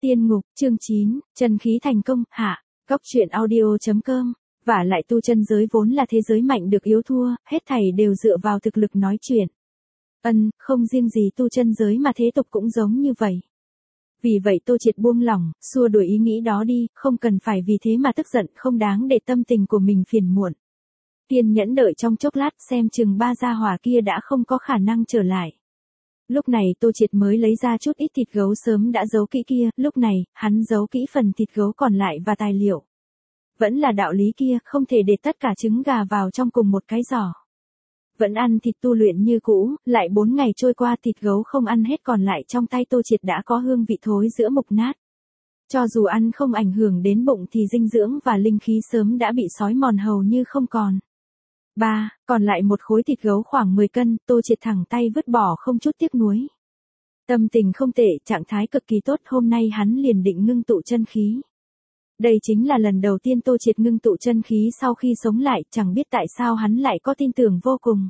Tiên ngục, chương 9, chân khí thành công, hạ. Góc truyện audio.com. Vả lại tu chân giới vốn là thế giới mạnh được yếu thua, hết thảy đều dựa vào thực lực nói chuyện. Không riêng gì tu chân giới mà thế tục cũng giống như vậy. Vì vậy Tô Triệt buông lỏng, xua đuổi ý nghĩ đó đi, không cần phải vì thế mà tức giận, không đáng để tâm tình của mình phiền muộn. Kiên nhẫn đợi trong chốc lát xem chừng ba gia hỏa kia đã không có khả năng trở lại. Lúc này Tô Triệt mới lấy ra chút ít thịt gấu sớm đã giấu kỹ kia, lúc này, hắn giấu kỹ phần thịt gấu còn lại và tài liệu. Vẫn là đạo lý kia, không thể để tất cả trứng gà vào trong cùng một cái giỏ. Vẫn ăn thịt tu luyện như cũ, lại 4 ngày trôi qua thịt gấu không ăn hết còn lại trong tay Tô Triệt đã có hương vị thối giữa mục nát. Cho dù ăn không ảnh hưởng đến bụng thì dinh dưỡng và linh khí sớm đã bị xói mòn hầu như không còn. Còn lại một khối thịt gấu khoảng 10 cân, Tô Triệt thẳng tay vứt bỏ không chút tiếc nuối. Tâm tình không tệ, trạng thái cực kỳ tốt, hôm nay hắn liền định ngưng tụ chân khí. Đây chính là lần đầu tiên Tô Triệt ngưng tụ chân khí sau khi sống lại, chẳng biết tại sao hắn lại có tin tưởng vô cùng.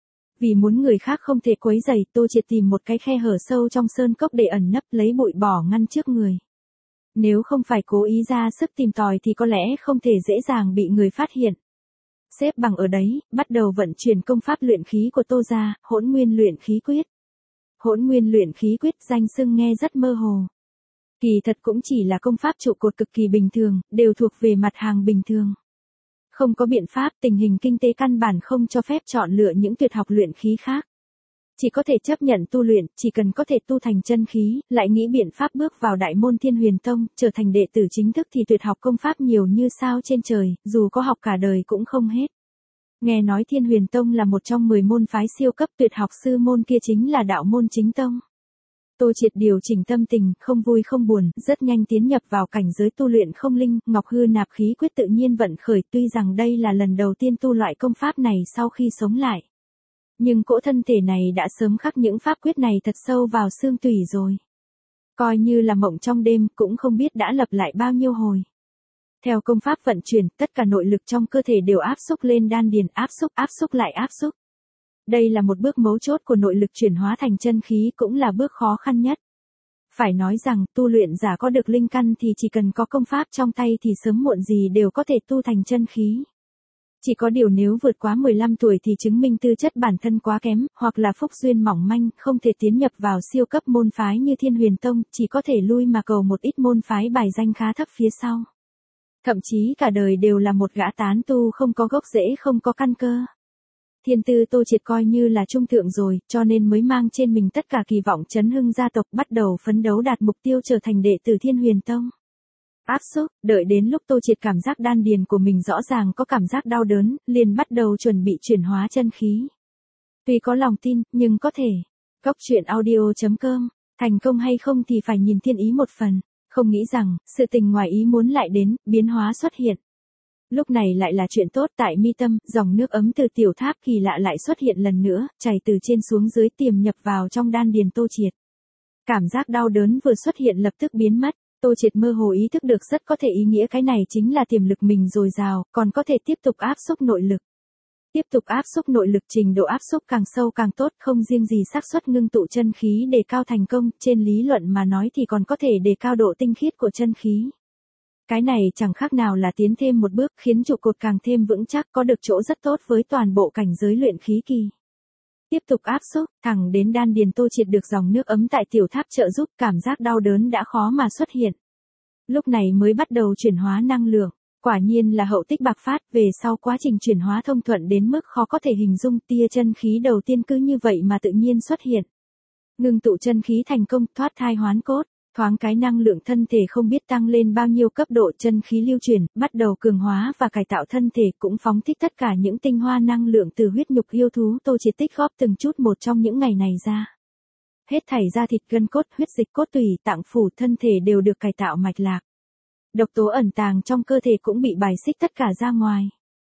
Vì muốn người khác không thể quấy rầy, Tô Triệt tìm một cái khe hở sâu trong sơn cốc để ẩn nấp, lấy bụi bỏ ngăn trước người. Nếu không phải cố ý ra sức tìm tòi thì có lẽ không thể dễ dàng bị người phát hiện. Xếp bằng ở đấy, bắt đầu vận chuyển công pháp luyện khí của Tô gia, Hỗn Nguyên Luyện Khí Quyết. Hỗn Nguyên Luyện Khí Quyết danh xưng nghe rất mơ hồ. Kỳ thật cũng chỉ là công pháp trụ cột cực kỳ bình thường, đều thuộc về mặt hàng bình thường. Không có biện pháp, tình hình kinh tế căn bản không cho phép chọn lựa những tuyệt học luyện khí khác. Chỉ có thể chấp nhận tu luyện, chỉ cần có thể tu thành chân khí, lại nghĩ biện pháp bước vào đại môn Thiên Huyền Tông, trở thành đệ tử chính thức thì tuyệt học công pháp nhiều như sao trên trời, dù có học cả đời cũng không hết. Nghe nói Thiên Huyền Tông là một trong 10 môn phái siêu cấp, tuyệt học sư môn kia chính là đạo môn chính tông. Tô Triệt điều chỉnh tâm tình, không vui không buồn, rất nhanh tiến nhập vào cảnh giới tu luyện không linh, Ngọc Hư Nạp Khí Quyết tự nhiên vận khởi, tuy rằng đây là lần đầu tiên tu loại công pháp này sau khi sống lại. Nhưng cỗ thân thể này đã sớm khắc những pháp quyết này thật sâu vào xương tủy rồi. Coi như là mộng trong đêm, cũng không biết đã lặp lại bao nhiêu hồi. Theo công pháp vận chuyển, tất cả nội lực trong cơ thể đều áp xúc lên đan điền, áp xúc lại áp xúc. Đây là một bước mấu chốt của nội lực chuyển hóa thành chân khí, cũng là bước khó khăn nhất. Phải nói rằng, tu luyện giả có được linh căn thì chỉ cần có công pháp trong tay thì sớm muộn gì đều có thể tu thành chân khí. Chỉ có điều nếu vượt quá 15 tuổi thì chứng minh tư chất bản thân quá kém, hoặc là phúc duyên mỏng manh, không thể tiến nhập vào siêu cấp môn phái như Thiên Huyền Tông, chỉ có thể lui mà cầu một ít môn phái bài danh khá thấp phía sau. Thậm chí cả đời đều là một gã tán tu không có gốc rễ, không có căn cơ. Thiên tư Tô Triệt coi như là trung thượng rồi, cho nên mới mang trên mình tất cả kỳ vọng chấn hưng gia tộc, bắt đầu phấn đấu đạt mục tiêu trở thành đệ tử Thiên Huyền Tông. Áp xúc, đợi đến lúc Tô Triệt cảm giác đan điền của mình rõ ràng có cảm giác đau đớn, liền bắt đầu chuẩn bị chuyển hóa chân khí. Tuy có lòng tin, nhưng có thể. Góc truyện audio.com, thành công hay không thì phải nhìn thiên ý một phần. Không nghĩ rằng, sự tình ngoài ý muốn lại đến, biến hóa xuất hiện. Lúc này lại là chuyện tốt, tại mi tâm, dòng nước ấm từ tiểu tháp kỳ lạ lại xuất hiện lần nữa, chảy từ trên xuống dưới tiềm nhập vào trong đan điền Tô Triệt. Cảm giác đau đớn vừa xuất hiện lập tức biến mất, Tô Triệt mơ hồ ý thức được rất có thể ý nghĩa cái này chính là tiềm lực mình dồi dào, còn có thể tiếp tục áp xúc nội lực. Tiếp tục áp xúc nội lực, trình độ áp xúc càng sâu càng tốt, không riêng gì xác suất ngưng tụ chân khí đề cao thành công, trên lý luận mà nói thì còn có thể đề cao độ tinh khiết của chân khí. Cái này chẳng khác nào là tiến thêm một bước, khiến trụ cột càng thêm vững chắc, có được chỗ rất tốt với toàn bộ cảnh giới luyện khí kỳ. Tiếp tục áp xúc, thẳng đến đan điền Tô Triệt được dòng nước ấm tại tiểu tháp trợ giúp, cảm giác đau đớn đã khó mà xuất hiện. Lúc này mới bắt đầu chuyển hóa năng lượng, quả nhiên là hậu tích bạc phát, về sau quá trình chuyển hóa thông thuận đến mức khó có thể hình dung, tia chân khí đầu tiên cứ như vậy mà tự nhiên xuất hiện. Ngưng tụ chân khí thành công, thoát thai hoán cốt. Thoáng cái năng lượng thân thể không biết tăng lên bao nhiêu cấp độ, chân khí lưu chuyển, bắt đầu cường hóa và cải tạo thân thể, cũng phóng thích tất cả những tinh hoa năng lượng từ huyết nhục yêu thú Tô Triệt tích góp từng chút một trong những ngày này ra. Hết thảy da thịt gân cốt, huyết dịch cốt tủy, tạng phủ thân thể đều được cải tạo mạch lạc. Độc tố ẩn tàng trong cơ thể cũng bị bài xích tất cả ra ngoài.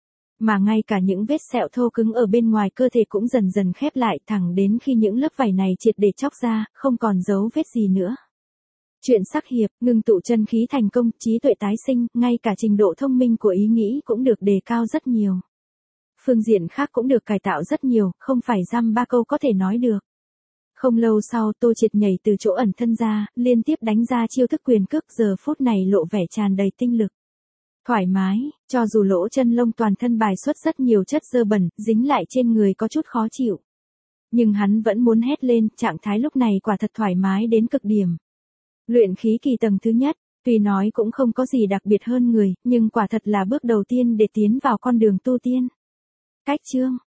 Mà ngay cả những vết sẹo thô cứng ở bên ngoài cơ thể cũng dần dần khép lại, thẳng đến khi những lớp vảy này triệt để chóc ra, không còn dấu vết gì nữa. Chuyện sắc hiệp, ngưng tụ chân khí thành công, trí tuệ tái sinh, ngay cả trình độ thông minh của ý nghĩ cũng được đề cao rất nhiều. Phương diện khác cũng được cải tạo rất nhiều, không phải dăm ba câu có thể nói được. Không lâu sau Tô Triệt nhảy từ chỗ ẩn thân ra, liên tiếp đánh ra chiêu thức quyền cước, giờ phút này lộ vẻ tràn đầy tinh lực. Thoải mái, cho dù lỗ chân lông toàn thân bài xuất rất nhiều chất dơ bẩn, dính lại trên người có chút khó chịu. Nhưng hắn vẫn muốn hét lên, trạng thái lúc này quả thật thoải mái đến cực điểm. Luyện khí kỳ tầng thứ nhất, tuy nói cũng không có gì đặc biệt hơn người, nhưng quả thật là bước đầu tiên để tiến vào con đường tu tiên. Cách chương